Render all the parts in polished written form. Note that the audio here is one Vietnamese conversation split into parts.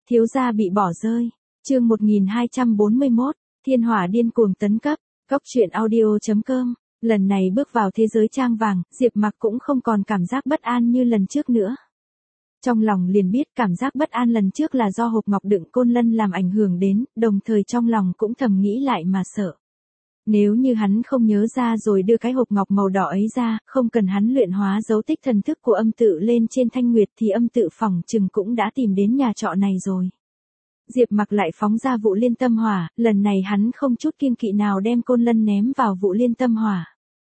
Thiếu gia bị bỏ rơi. Chương 1241, Thiên hỏa điên cuồng tấn cấp. Cốc truyện audio.com. Lần này bước vào thế giới trang vàng, Diệp Mặc cũng không còn cảm giác bất an như lần trước nữa. Trong lòng liền biết cảm giác bất an lần trước là do hộp ngọc đựng côn lân làm ảnh hưởng đến, đồng thời trong lòng cũng thầm nghĩ lại mà sợ. Nếu như hắn không nhớ ra rồi đưa cái hộp ngọc màu đỏ ấy ra, không cần hắn luyện hóa dấu tích thần thức của âm tự lên trên thanh nguyệt thì âm tự phỏng chừng cũng đã tìm đến nhà trọ này rồi. Diệp Mặc lại phóng ra vụ liên tâm hỏa, lần này hắn không chút kiêng kỵ nào đem côn lân ném vào vụ liên tâm hỏa.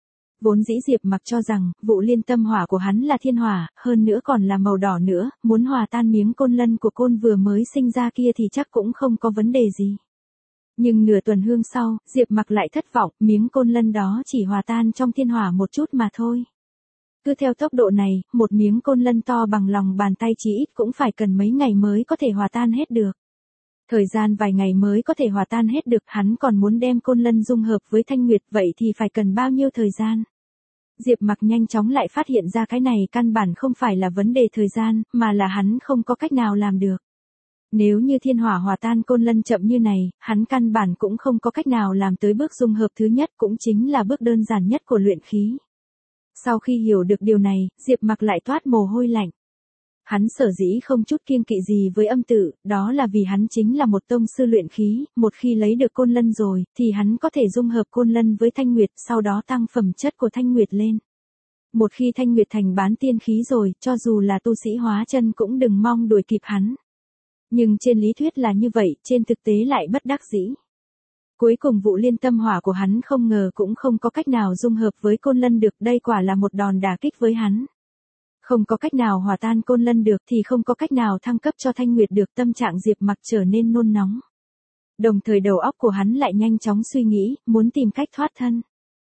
Vốn dĩ Diệp Mặc cho rằng, vụ liên tâm hỏa của hắn là thiên hỏa, hơn nữa còn là màu đỏ nữa, muốn hòa tan miếng côn lân của côn vừa mới sinh ra kia thì chắc cũng không có vấn đề gì. Nhưng nửa tuần hương sau, Diệp Mặc lại thất vọng, miếng côn lân đó chỉ hòa tan trong thiên hỏa một chút mà thôi. Cứ theo tốc độ này, một miếng côn lân to bằng lòng bàn tay chỉ ít cũng phải cần mấy ngày mới có thể hòa tan hết được. Thời gian vài ngày mới có thể hòa tan hết được, hắn còn muốn đem côn lân dung hợp với thanh nguyệt, vậy thì phải cần bao nhiêu thời gian? Diệp Mặc nhanh chóng lại phát hiện ra cái này căn bản không phải là vấn đề thời gian, mà là hắn không có cách nào làm được. Nếu như thiên hỏa hòa tan côn lân chậm như này, hắn căn bản cũng không có cách nào làm tới bước dung hợp thứ nhất, cũng chính là bước đơn giản nhất của luyện khí. Sau khi hiểu được điều này, Diệp Mặc lại toát mồ hôi lạnh. Hắn sở dĩ không chút kiêng kỵ gì với âm tự, đó là vì hắn chính là một tông sư luyện khí, một khi lấy được côn lân rồi, thì hắn có thể dung hợp côn lân với thanh nguyệt, sau đó tăng phẩm chất của thanh nguyệt lên. Một khi thanh nguyệt thành bán tiên khí rồi, cho dù là tu sĩ hóa chân cũng đừng mong đuổi kịp hắn. Nhưng trên lý thuyết là như vậy, trên thực tế lại bất đắc dĩ. Cuối cùng vụ liên tâm hỏa của hắn không ngờ cũng không có cách nào dung hợp với côn lân được, đây quả là một đòn đả kích với hắn. Không có cách nào hòa tan côn lân được thì không có cách nào thăng cấp cho thanh nguyệt được, tâm trạng Diệp Mặc trở nên nôn nóng. Đồng thời đầu óc của hắn lại nhanh chóng suy nghĩ, muốn tìm cách thoát thân.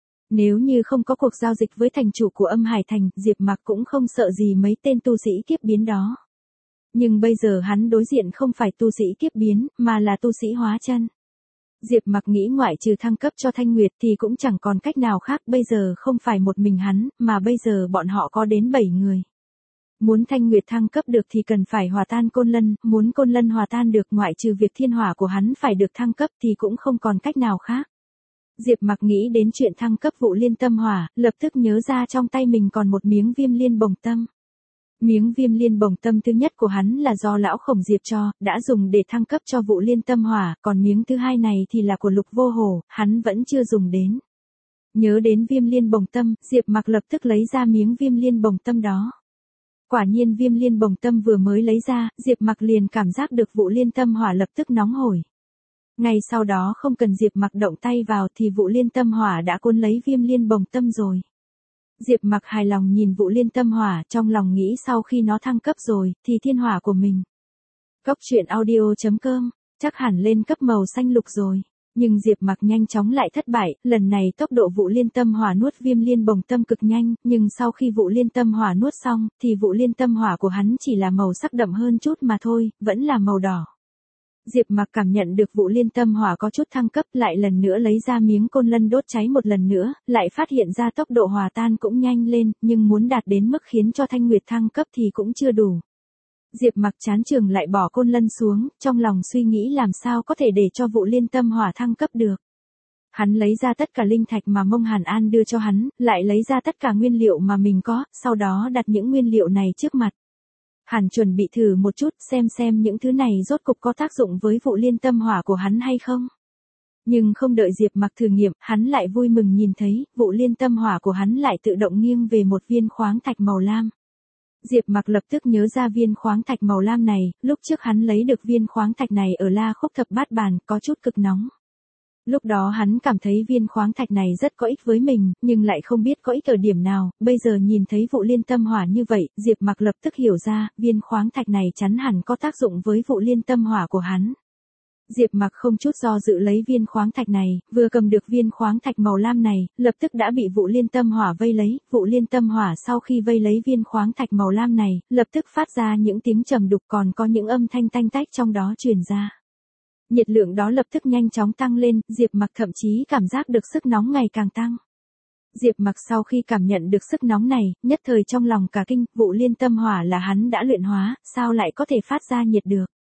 Nếu như không có cuộc giao dịch với thành chủ của Âm Hải Thành, Diệp Mặc cũng không sợ gì mấy tên tu sĩ kiếp biến đó. Nhưng bây giờ hắn đối diện không phải tu sĩ kiếp biến, mà là tu sĩ hóa chân. Diệp Mặc nghĩ ngoại trừ thăng cấp cho thanh nguyệt thì cũng chẳng còn cách nào khác, bây giờ không phải một mình hắn, mà bây giờ bọn họ có đến 7 người. Muốn thanh nguyệt thăng cấp được thì cần phải hòa tan côn lân, muốn côn lân hòa tan được ngoại trừ việc thiên hỏa của hắn phải được thăng cấp thì cũng không còn cách nào khác. Diệp Mặc nghĩ đến chuyện thăng cấp vụ liên tâm hỏa, lập tức nhớ ra trong tay mình còn một miếng viêm liên bồng tâm. Miếng viêm liên bồng tâm thứ nhất của hắn là do lão Khổng Diệp cho, đã dùng để thăng cấp cho vụ liên tâm hỏa, còn miếng thứ hai này thì là của Lục Vô Hổ, hắn vẫn chưa dùng đến. Nhớ đến viêm liên bồng tâm, Diệp Mặc lập tức lấy ra miếng viêm liên bồng tâm đó. Quả nhiên viêm liên bồng tâm vừa mới lấy ra, Diệp Mặc liền cảm giác được vụ liên tâm hỏa lập tức nóng hổi. Ngay sau đó không cần Diệp Mặc động tay vào thì vụ liên tâm hỏa đã cuốn lấy viêm liên bồng tâm rồi. Diệp Mặc hài lòng nhìn vụ liên tâm hỏa, trong lòng nghĩ sau khi nó thăng cấp rồi, thì thiên hỏa của mình. Cốc truyện audio.com, chắc hẳn lên cấp màu xanh lục rồi. Nhưng Diệp Mặc nhanh chóng lại thất bại, lần này tốc độ vụ liên tâm hỏa nuốt viêm liên bồng tâm cực nhanh, nhưng sau khi vụ liên tâm hỏa nuốt xong, thì vụ liên tâm hỏa của hắn chỉ là màu sắc đậm hơn chút mà thôi, vẫn là màu đỏ. Diệp Mặc cảm nhận được vụ liên tâm hỏa có chút thăng cấp, lại lần nữa lấy ra miếng côn lân đốt cháy một lần nữa, lại phát hiện ra tốc độ hòa tan cũng nhanh lên, nhưng muốn đạt đến mức khiến cho thanh nguyệt thăng cấp thì cũng chưa đủ. Diệp Mặc chán chường lại bỏ côn lân xuống, trong lòng suy nghĩ làm sao có thể để cho vụ liên tâm hỏa thăng cấp được. Hắn lấy ra tất cả linh thạch mà Mông Hàn An đưa cho hắn, lại lấy ra tất cả nguyên liệu mà mình có, sau đó đặt những nguyên liệu này trước mặt. Hắn chuẩn bị thử một chút xem những thứ này rốt cục có tác dụng với vụ liên tâm hỏa của hắn hay không. Nhưng không đợi Diệp Mặc thử nghiệm, hắn lại vui mừng nhìn thấy, vụ liên tâm hỏa của hắn lại tự động nghiêng về một viên khoáng thạch màu lam. Diệp Mặc lập tức nhớ ra viên khoáng thạch màu lam này, lúc trước hắn lấy được viên khoáng thạch này ở La Khúc Thập Bát Bàn, có chút cực nóng. Lúc đó hắn cảm thấy viên khoáng thạch này rất có ích với mình, nhưng lại không biết có ích ở điểm nào, bây giờ nhìn thấy vụ liên tâm hỏa như vậy, Diệp Mặc lập tức hiểu ra, viên khoáng thạch này chắn hẳn có tác dụng với vụ liên tâm hỏa của hắn. Diệp Mặc không chút do dự lấy viên khoáng thạch này, vừa cầm được viên khoáng thạch màu lam này, lập tức đã bị vụ liên tâm hỏa vây lấy, vụ liên tâm hỏa sau khi vây lấy viên khoáng thạch màu lam này, lập tức phát ra những tiếng trầm đục, còn có những âm thanh tanh tách trong đó truyền ra. Nhiệt lượng đó lập tức nhanh chóng tăng lên, Diệp Mặc thậm chí cảm giác được sức nóng ngày càng tăng. Diệp Mặc sau khi cảm nhận được sức nóng này, nhất thời trong lòng cả kinh, vụ liên tâm hỏa là hắn đã luyện hóa, sao lại có thể phát ra nhiệt được.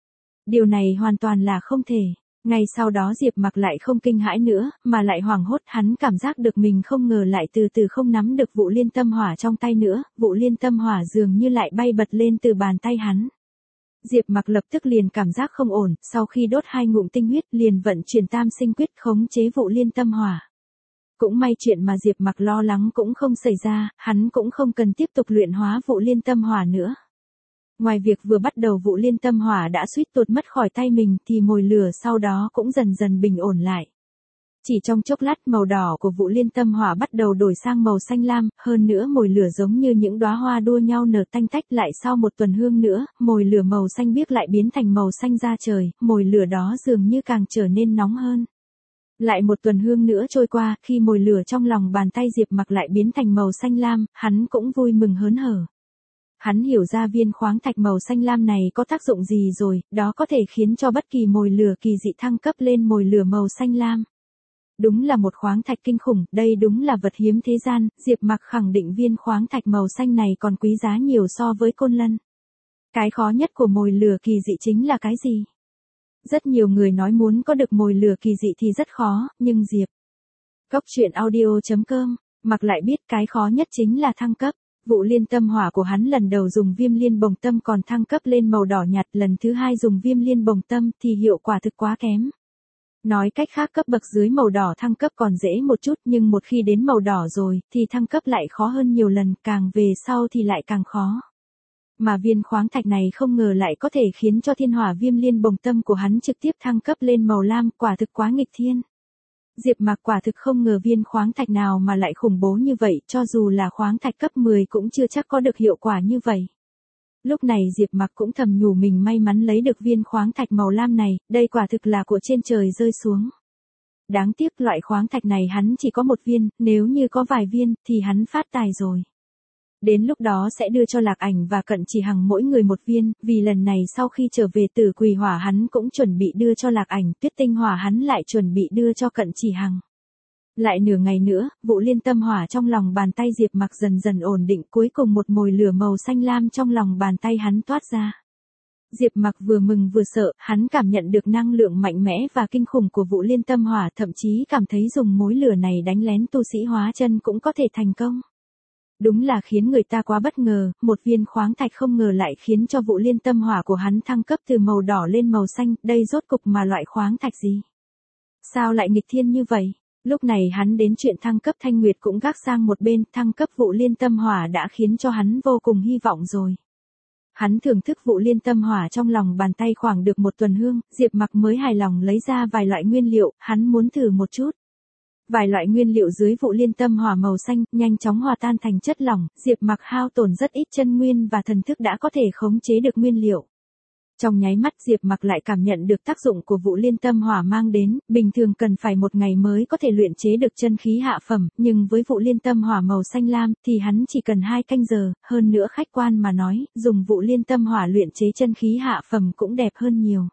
Điều này hoàn toàn là không thể. Ngay sau đó Diệp Mặc lại không kinh hãi nữa, mà lại hoảng hốt, hắn cảm giác được mình không ngờ lại từ từ không nắm được vụ liên tâm hỏa trong tay nữa, vụ liên tâm hỏa dường như lại bay bật lên từ bàn tay hắn. Diệp Mặc lập tức liền cảm giác không ổn, sau khi đốt 2 ngụm tinh huyết liền vận chuyển tam sinh quyết khống chế vụ liên tâm hỏa. Cũng may chuyện mà Diệp Mặc lo lắng cũng không xảy ra, hắn cũng không cần tiếp tục luyện hóa vụ liên tâm hỏa nữa. Ngoài việc vừa bắt đầu vụ liên tâm hỏa đã suýt tuột mất khỏi tay mình thì mồi lửa sau đó cũng dần dần bình ổn lại. Chỉ trong chốc lát màu đỏ của vụ liên tâm hỏa bắt đầu đổi sang màu xanh lam, hơn nữa mồi lửa giống như những đóa hoa đua nhau nở tanh tách, lại sau một tuần hương nữa, mồi lửa màu xanh biếc lại biến thành màu xanh da trời, mồi lửa đó dường như càng trở nên nóng hơn. Lại một tuần hương nữa trôi qua, khi mồi lửa trong lòng bàn tay Diệp Mặc lại biến thành màu xanh lam, hắn cũng vui mừng hớn hở. Hắn hiểu ra viên khoáng thạch màu xanh lam này có tác dụng gì rồi, đó có thể khiến cho bất kỳ mồi lửa kỳ dị thăng cấp lên mồi lửa màu xanh lam. Đúng là một khoáng thạch kinh khủng, đây đúng là vật hiếm thế gian, Diệp Mặc khẳng định viên khoáng thạch màu xanh này còn quý giá nhiều so với côn lân. Cái khó nhất của mồi lửa kỳ dị chính là cái gì? Rất nhiều người nói muốn có được mồi lửa kỳ dị thì rất khó, nhưng Diệp Cốc Truyện Audio.com Mặc lại biết cái khó nhất chính là thăng cấp. Vụ liên tâm hỏa của hắn lần đầu dùng viêm liên bồng tâm còn thăng cấp lên màu đỏ nhạt, lần thứ hai dùng viêm liên bồng tâm thì hiệu quả thực quá kém. Nói cách khác cấp bậc dưới màu đỏ thăng cấp còn dễ một chút, nhưng một khi đến màu đỏ rồi thì thăng cấp lại khó hơn nhiều lần, càng về sau thì lại càng khó. Mà viên khoáng thạch này không ngờ lại có thể khiến cho thiên hỏa viêm liên bồng tâm của hắn trực tiếp thăng cấp lên màu lam, quả thực quá nghịch thiên. Diệp Mặc quả thực không ngờ viên khoáng thạch nào mà lại khủng bố như vậy, cho dù là khoáng thạch cấp 10 cũng chưa chắc có được hiệu quả như vậy. Lúc này Diệp Mặc cũng thầm nhủ mình may mắn lấy được viên khoáng thạch màu lam này, đây quả thực là của trên trời rơi xuống. Đáng tiếc loại khoáng thạch này hắn chỉ có một viên, nếu như có vài viên thì hắn phát tài rồi. Đến lúc đó sẽ đưa cho Lạc Ảnh và Cận Chỉ Hằng mỗi người một viên, vì lần này sau khi trở về Tử Quỷ Hỏa hắn cũng chuẩn bị đưa cho Lạc Ảnh, Tuyết Tinh Hỏa hắn lại chuẩn bị đưa cho Cận Chỉ Hằng. Lại nửa ngày nữa, vụ liên tâm hỏa trong lòng bàn tay Diệp Mặc dần dần ổn định, cuối cùng một mồi lửa màu xanh lam trong lòng bàn tay hắn toát ra. Diệp Mặc vừa mừng vừa sợ, hắn cảm nhận được năng lượng mạnh mẽ và kinh khủng của vụ liên tâm hỏa, thậm chí cảm thấy dùng mối lửa này đánh lén tu sĩ hóa chân cũng có thể thành công. Đúng là khiến người ta quá bất ngờ, một viên khoáng thạch không ngờ lại khiến cho vụ liên tâm hỏa của hắn thăng cấp từ màu đỏ lên màu xanh, đây rốt cục mà loại khoáng thạch gì? Sao lại nghịch thiên như vậy? Lúc này hắn đến chuyện thăng cấp Thanh Nguyệt cũng gác sang một bên, thăng cấp vụ liên tâm hỏa đã khiến cho hắn vô cùng hy vọng rồi. Hắn thưởng thức vụ liên tâm hỏa trong lòng bàn tay khoảng được một tuần hương, Diệp Mặc mới hài lòng lấy ra vài loại nguyên liệu, hắn muốn thử một chút. Vài loại nguyên liệu dưới vụ liên tâm hỏa màu xanh nhanh chóng hòa tan thành chất lỏng, Diệp Mặc hao tổn rất ít chân nguyên và thần thức đã có thể khống chế được nguyên liệu. Trong nháy mắt Diệp Mặc lại cảm nhận được tác dụng của vụ liên tâm hỏa mang đến, bình thường cần phải một ngày mới có thể luyện chế được chân khí hạ phẩm, nhưng với vụ liên tâm hỏa màu xanh lam thì hắn chỉ cần 2 canh giờ, hơn nữa khách quan mà nói, dùng vụ liên tâm hỏa luyện chế chân khí hạ phẩm cũng đẹp hơn nhiều.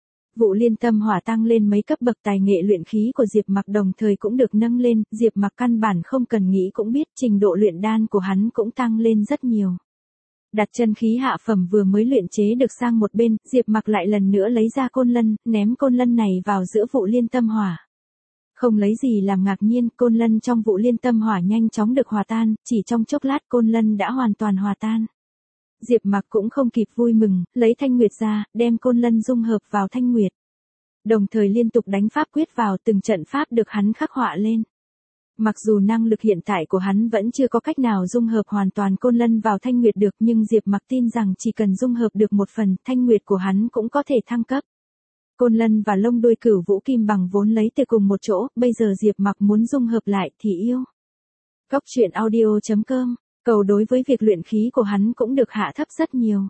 Vụ liên tâm hỏa tăng lên mấy cấp bậc tài nghệ luyện khí của Diệp Mặc đồng thời cũng được nâng lên, Diệp Mặc căn bản không cần nghĩ cũng biết trình độ luyện đan của hắn cũng tăng lên rất nhiều. Đặt chân khí hạ phẩm vừa mới luyện chế được sang một bên, Diệp Mặc lại lần nữa lấy ra côn lân, ném côn lân này vào giữa vụ liên tâm hỏa. Không lấy gì làm ngạc nhiên, côn lân trong vụ liên tâm hỏa nhanh chóng được hòa tan, chỉ trong chốc lát côn lân đã hoàn toàn hòa tan. Diệp Mặc cũng không kịp vui mừng, lấy Thanh Nguyệt ra, đem côn lân dung hợp vào Thanh Nguyệt. Đồng thời liên tục đánh pháp quyết vào, từng trận pháp được hắn khắc họa lên. Mặc dù năng lực hiện tại của hắn vẫn chưa có cách nào dung hợp hoàn toàn côn lân vào Thanh Nguyệt được, nhưng Diệp Mặc tin rằng chỉ cần dung hợp được một phần, Thanh Nguyệt của hắn cũng có thể thăng cấp. Côn lân và lông đuôi Cửu Vũ Kim Bằng vốn lấy từ cùng một chỗ, bây giờ Diệp Mặc muốn dung hợp lại thì yêu. Cốc Truyện Audio.com Cầu đối với việc luyện khí của hắn cũng được hạ thấp rất nhiều.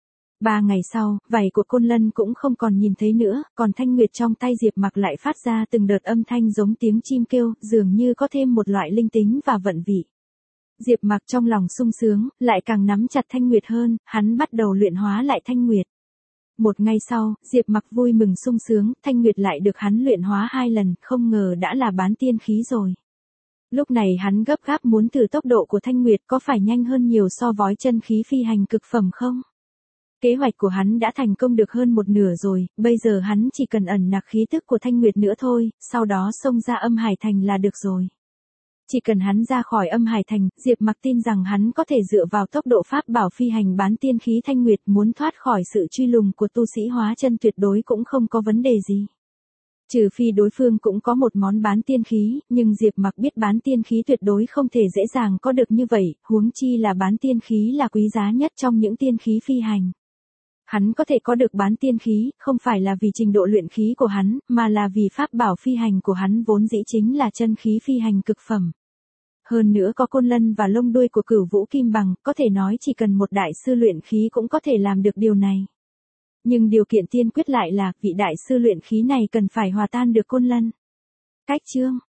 3 ngày sau, vảy của côn lân cũng không còn nhìn thấy nữa, còn Thanh Nguyệt trong tay Diệp Mặc lại phát ra từng đợt âm thanh giống tiếng chim kêu, dường như có thêm một loại linh tính và vận vị. Diệp Mặc trong lòng sung sướng, lại càng nắm chặt Thanh Nguyệt hơn, hắn bắt đầu luyện hóa lại Thanh Nguyệt. Một ngày sau, Diệp Mặc vui mừng sung sướng, Thanh Nguyệt lại được hắn luyện hóa 2 lần, không ngờ đã là bán tiên khí rồi. Lúc này hắn gấp gáp muốn thử tốc độ của Thanh Nguyệt có phải nhanh hơn nhiều so với chân khí phi hành cực phẩm không? Kế hoạch của hắn đã thành công được hơn một nửa rồi, bây giờ hắn chỉ cần ẩn nặc khí tức của Thanh Nguyệt nữa thôi, sau đó xông ra Âm Hải Thành là được rồi. Chỉ cần hắn ra khỏi Âm Hải Thành, Diệp Mặc tin rằng hắn có thể dựa vào tốc độ pháp bảo phi hành bán tiên khí Thanh Nguyệt muốn thoát khỏi sự truy lùng của tu sĩ hóa chân tuyệt đối cũng không có vấn đề gì. Trừ phi đối phương cũng có một món bán tiên khí, nhưng Diệp Mặc biết bán tiên khí tuyệt đối không thể dễ dàng có được như vậy, huống chi là bán tiên khí là quý giá nhất trong những tiên khí phi hành. Hắn có thể có được bán tiên khí, không phải là vì trình độ luyện khí của hắn, mà là vì pháp bảo phi hành của hắn vốn dĩ chính là chân khí phi hành cực phẩm. Hơn nữa có côn lân và lông đuôi của Cửu Vũ Kim Bằng, có thể nói chỉ cần một đại sư luyện khí cũng có thể làm được điều này. Nhưng điều kiện tiên quyết lại là, vị đại sư luyện khí này cần phải hòa tan được côn lân. Cách chương